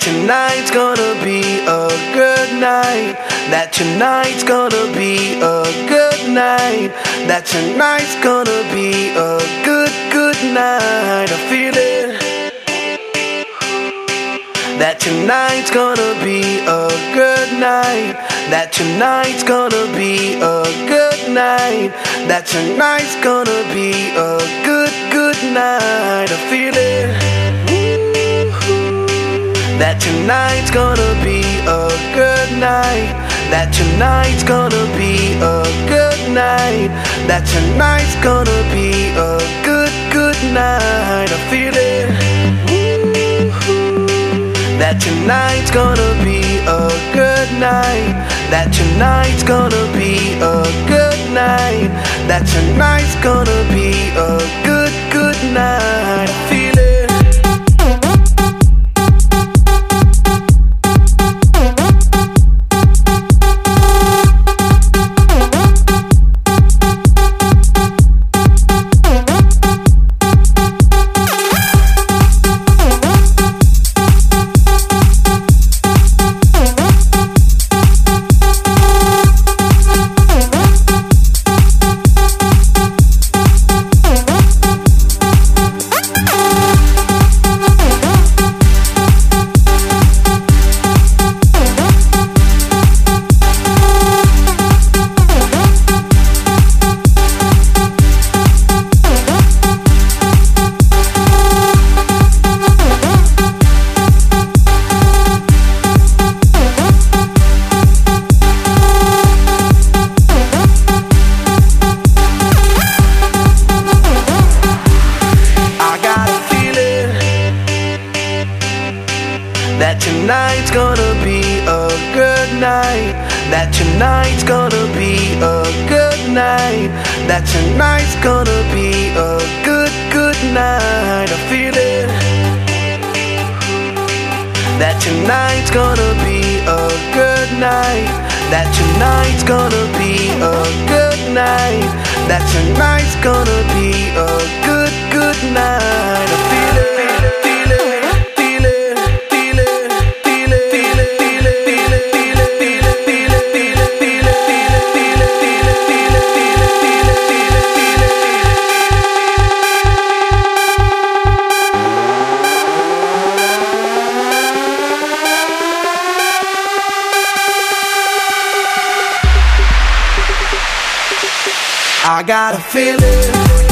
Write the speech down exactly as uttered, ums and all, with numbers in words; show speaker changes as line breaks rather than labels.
tonight's gonna be a good night. That tonight's gonna be a good night. That tonight's gonna be a good, good night. I feel it. That tonight's gonna be a good night. That tonight's gonna be a good night. That tonight's gonna be a good, good night. I feel it. That tonight's gonna be a good night. That tonight's gonna be a good night. That tonight's gonna be a good, good night. I feel it. That tonight's gonna be a good night. That tonight's gonna be a good night. That tonight's gonna be a good, good night. I feel it. That tonight's gonna be a good night. That tonight's gonna be a good night. That tonight's gonna be a good, good night. I feel it. That tonight's gonna be a good night. That tonight's gonna be a good night. That tonight's gonna be a good, good night. I feel it, feel it. I got a feeling.